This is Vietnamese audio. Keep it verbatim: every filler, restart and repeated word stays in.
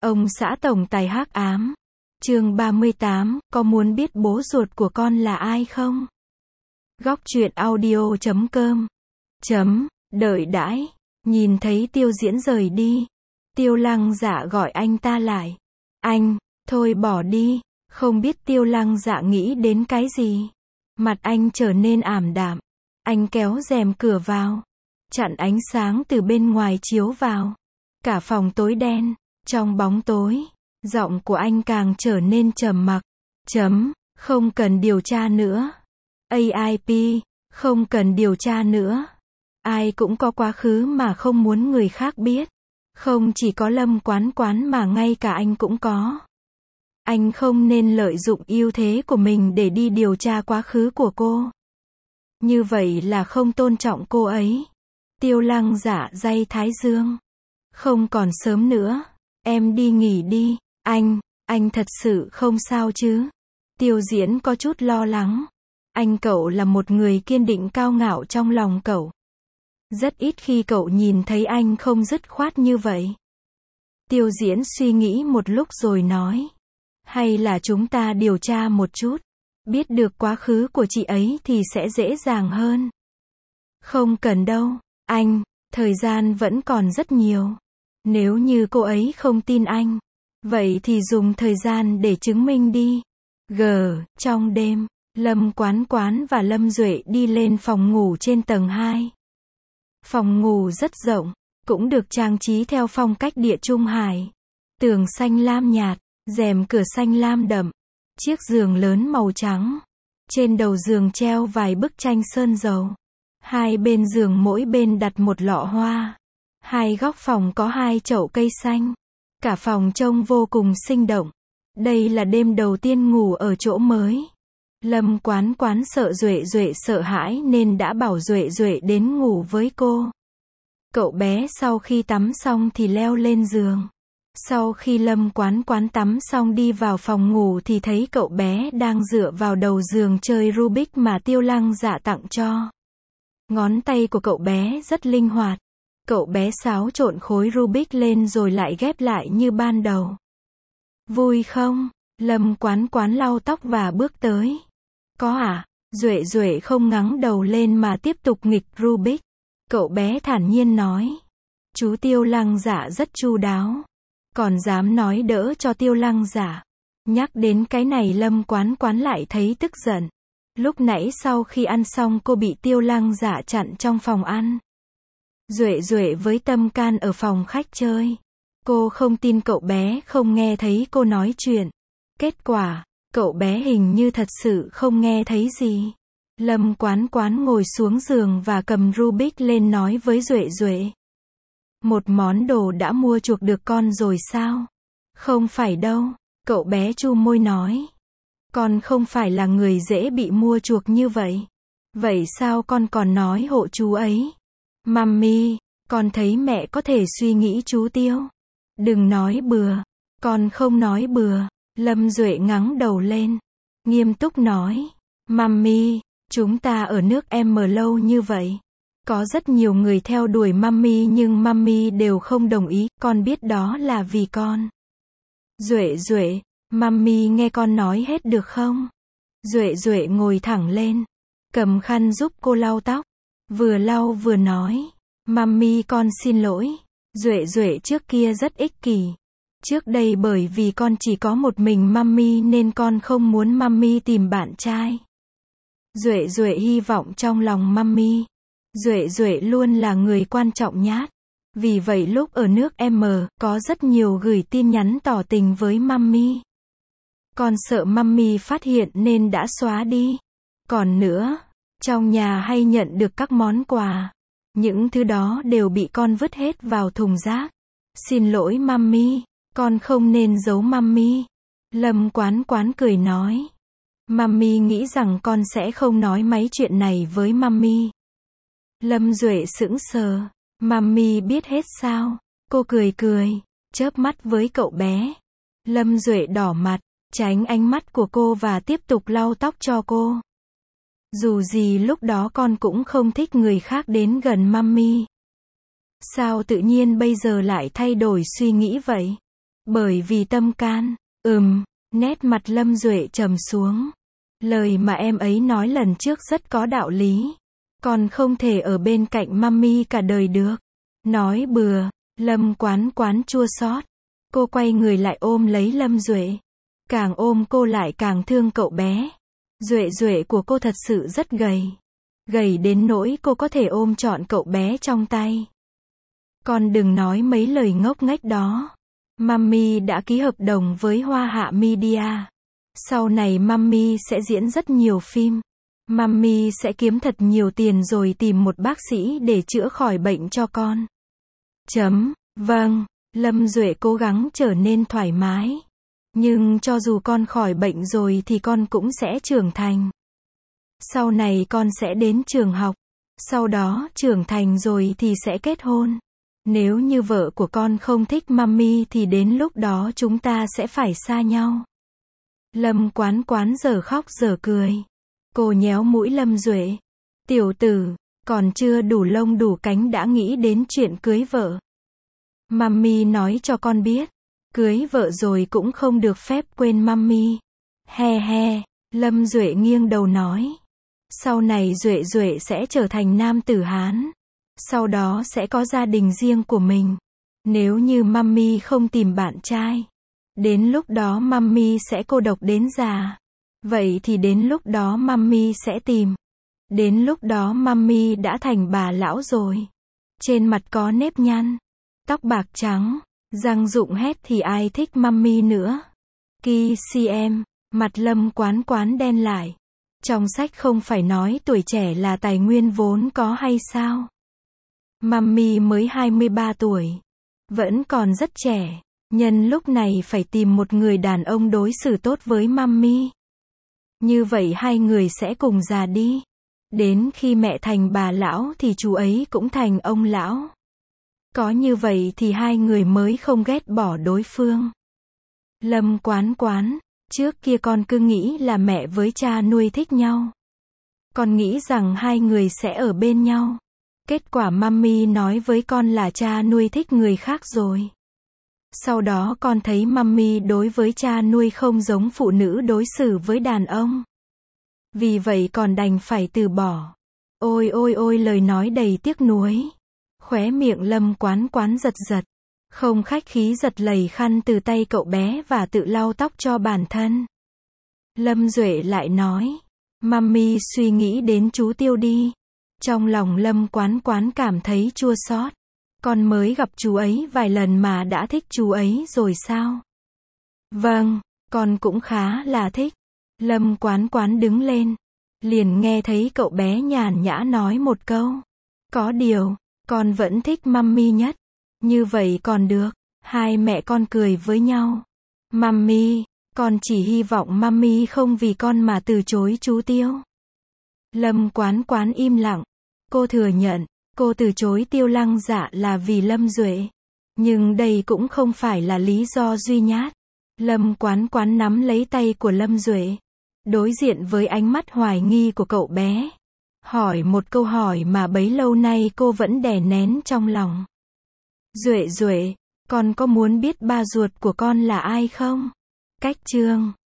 Ông xã tổng tài hắc ám. Chương ba mươi tám, có muốn biết bố ruột của con là ai không? Góc truyện audio chấm com. Chấm, đợi đãi. Nhìn thấy Tiêu Diễn rời đi. Tiêu Lăng Dạ gọi anh ta lại. Anh, thôi bỏ đi. Không biết Tiêu Lăng Dạ nghĩ đến cái gì. Mặt anh trở nên ảm đạm. Anh kéo rèm cửa vào. Chặn ánh sáng từ bên ngoài chiếu vào. Cả phòng tối đen. Trong bóng tối, giọng của anh càng trở nên trầm mặc. Chấm, không cần điều tra nữa. a i pê, không cần điều tra nữa. Ai cũng có quá khứ mà không muốn người khác biết. Không chỉ có Lâm Quán Quán mà ngay cả anh cũng có. Anh không nên lợi dụng ưu thế của mình để đi điều tra quá khứ của cô. Như vậy là không tôn trọng cô ấy. Tiêu Lăng Dạ day thái dương. Không còn sớm nữa. Em đi nghỉ đi. Anh, anh thật sự không sao chứ? Tiêu Diễn có chút lo lắng. Anh cậu là một người kiên định cao ngạo trong lòng cậu. Rất ít khi cậu nhìn thấy anh không dứt khoát như vậy. Tiêu Diễn suy nghĩ một lúc rồi nói. Hay là chúng ta điều tra một chút. Biết được quá khứ của chị ấy thì sẽ dễ dàng hơn. Không cần đâu, anh, thời gian vẫn còn rất nhiều. Nếu như cô ấy không tin anh, vậy thì dùng thời gian để chứng minh đi. G, trong đêm, Lâm Quán Quán và Lâm Duệ đi lên phòng ngủ trên tầng hai. Phòng ngủ rất rộng, cũng được trang trí theo phong cách Địa Trung Hải. Tường xanh lam nhạt, rèm cửa xanh lam đậm. Chiếc giường lớn màu trắng. Trên đầu giường treo vài bức tranh sơn dầu. Hai bên giường mỗi bên đặt một lọ hoa. Hai góc phòng có hai chậu cây xanh. Cả phòng trông vô cùng sinh động. Đây là đêm đầu tiên ngủ ở chỗ mới. Lâm Quán Quán sợ Duệ Duệ sợ hãi nên đã bảo Duệ Duệ đến ngủ với cô. Cậu bé sau khi tắm xong thì leo lên giường. Sau khi Lâm Quán Quán tắm xong đi vào phòng ngủ thì thấy cậu bé đang dựa vào đầu giường chơi Rubik mà Tiêu Lăng Dạ tặng cho. Ngón tay của cậu bé rất linh hoạt. Cậu bé xáo trộn khối Rubik lên rồi lại ghép lại như ban đầu. Vui không? Lâm Quán Quán lau tóc và bước tới. Có à? Duệ Duệ không ngẩng đầu lên mà tiếp tục nghịch Rubik. Cậu bé thản nhiên nói. Chú Tiêu Lăng Dạ rất chu đáo. Còn dám nói đỡ cho Tiêu Lăng Dạ. Nhắc đến cái này Lâm Quán Quán lại thấy tức giận. Lúc nãy sau khi ăn xong cô bị Tiêu Lăng Dạ chặn trong phòng ăn. Duệ Duệ với Tâm Can ở phòng khách chơi. Cô không tin cậu bé không nghe thấy cô nói chuyện. Kết quả, cậu bé hình như thật sự không nghe thấy gì. Lâm Quán Quán ngồi xuống giường và cầm Rubik lên nói với Duệ Duệ. Một món đồ đã mua chuộc được con rồi sao? Không phải đâu, cậu bé chu môi nói. Con không phải là người dễ bị mua chuộc như vậy. Vậy sao con còn nói hộ chú ấy? Mummy, con thấy mẹ có thể suy nghĩ chú Tiêu. Đừng nói bừa. Con không nói bừa. Lâm Duệ ngẩng đầu lên. Nghiêm túc nói. Mummy, chúng ta ở nước M lâu như vậy. Có rất nhiều người theo đuổi Mummy nhưng Mummy đều không đồng ý. Con biết đó là vì con. Duệ Duệ, Mummy nghe con nói hết được không? Duệ Duệ ngồi thẳng lên. Cầm khăn giúp cô lau tóc. Vừa lau vừa nói. Mummy con xin lỗi. Duệ Duệ trước kia rất ích kỷ. Trước đây bởi vì con chỉ có một mình Mummy nên con không muốn Mummy tìm bạn trai. Duệ Duệ hy vọng trong lòng Mummy. Duệ Duệ luôn là người quan trọng nhát. Vì vậy lúc ở nước M, có rất nhiều gửi tin nhắn tỏ tình với Mummy. Con sợ Mummy phát hiện nên đã xóa đi. Còn nữa, trong nhà hay nhận được các món quà. Những thứ đó đều bị con vứt hết vào thùng rác. Xin lỗi Mummy, con không nên giấu Mummy. Lâm Quán Quán cười nói. Mummy nghĩ rằng con sẽ không nói mấy chuyện này với Mummy. Lâm Duệ sững sờ. Mummy biết hết sao? Cô cười cười, chớp mắt với cậu bé. Lâm Duệ đỏ mặt, tránh ánh mắt của cô và tiếp tục lau tóc cho cô. Dù gì lúc đó con cũng không thích người khác đến gần Mummy. Sao tự nhiên bây giờ lại thay đổi suy nghĩ vậy? Bởi vì tâm can. Ừm, nét mặt Lâm Duệ trầm xuống. Lời mà em ấy nói lần trước rất có đạo lý. Con không thể ở bên cạnh mummy cả đời được. Nói bừa, Lâm Quán Quán chua xót. Cô quay người lại ôm lấy Lâm Duệ. Càng ôm cô lại càng thương cậu bé. Duệ Duệ của cô thật sự rất gầy. Gầy đến nỗi cô có thể ôm trọn cậu bé trong tay. Con đừng nói mấy lời ngốc nghếch đó. Mummy đã ký hợp đồng với Hoa Hạ Media. Sau này Mummy sẽ diễn rất nhiều phim. Mummy sẽ kiếm thật nhiều tiền rồi tìm một bác sĩ để chữa khỏi bệnh cho con. Chấm, vâng, Lâm Duệ cố gắng trở nên thoải mái. Nhưng cho dù con khỏi bệnh rồi thì con cũng sẽ trưởng thành. Sau này con sẽ đến trường học. Sau đó trưởng thành rồi thì sẽ kết hôn. Nếu như vợ của con không thích mummy thì đến lúc đó chúng ta sẽ phải xa nhau. Lâm Quán Quán giờ khóc giờ cười. Cô nhéo mũi Lâm Duệ. Tiểu tử, còn chưa đủ lông đủ cánh đã nghĩ đến chuyện cưới vợ. Mummy nói cho con biết. Cưới vợ rồi cũng không được phép quên mummy. He he, Lâm Duệ nghiêng đầu nói. Sau này Duệ Duệ sẽ trở thành nam tử Hán. Sau đó sẽ có gia đình riêng của mình. Nếu như mummy không tìm bạn trai, đến lúc đó mummy sẽ cô độc đến già. Vậy thì đến lúc đó mummy sẽ tìm. Đến lúc đó mummy đã thành bà lão rồi. Trên mặt có nếp nhăn, tóc bạc trắng, răng rụng hết thì ai thích mummy nữa. Ki cm, mặt Lâm Quán Quán đen lại. Trong sách không phải nói tuổi trẻ là tài nguyên vốn có hay sao? Mummy mới hai mươi ba tuổi. Vẫn còn rất trẻ. Nhân lúc này phải tìm một người đàn ông đối xử tốt với mummy. Như vậy hai người sẽ cùng già đi. Đến khi mẹ thành bà lão thì chú ấy cũng thành ông lão. Có như vậy thì hai người mới không ghét bỏ đối phương. Lâm Quán Quán, trước kia con cứ nghĩ là mẹ với cha nuôi thích nhau. Con nghĩ rằng hai người sẽ ở bên nhau. Kết quả mummy nói với con là cha nuôi thích người khác rồi. Sau đó con thấy mummy đối với cha nuôi không giống phụ nữ đối xử với đàn ông. Vì vậy còn đành phải từ bỏ. Ôi ôi ôi, lời nói đầy tiếc nuối. Khóe miệng Lâm Quán Quán giật giật. Không khách khí giật lầy khăn từ tay cậu bé và tự lau tóc cho bản thân. Lâm Duệ lại nói. Mummy suy nghĩ đến chú Tiêu đi. Trong lòng Lâm Quán Quán cảm thấy chua xót. Con mới gặp chú ấy vài lần mà đã thích chú ấy rồi sao? Vâng, con cũng khá là thích. Lâm Quán Quán đứng lên. Liền nghe thấy cậu bé nhàn nhã nói một câu. Có điều, con vẫn thích mummy nhất. Như vậy còn được. Hai mẹ con cười với nhau. Mummy, con chỉ hy vọng mummy không vì con mà từ chối chú Tiêu. Lâm Quán Quán im lặng. Cô thừa nhận, cô từ chối Tiêu Lăng Dạ là vì Lâm Duệ. Nhưng đây cũng không phải là lý do duy nhất. Lâm Quán Quán nắm lấy tay của Lâm Duệ. Đối diện với ánh mắt hoài nghi của cậu bé. Hỏi một câu hỏi mà bấy lâu nay cô vẫn đè nén trong lòng. Duệ Duệ, con có muốn biết ba ruột của con là ai không? Cách chương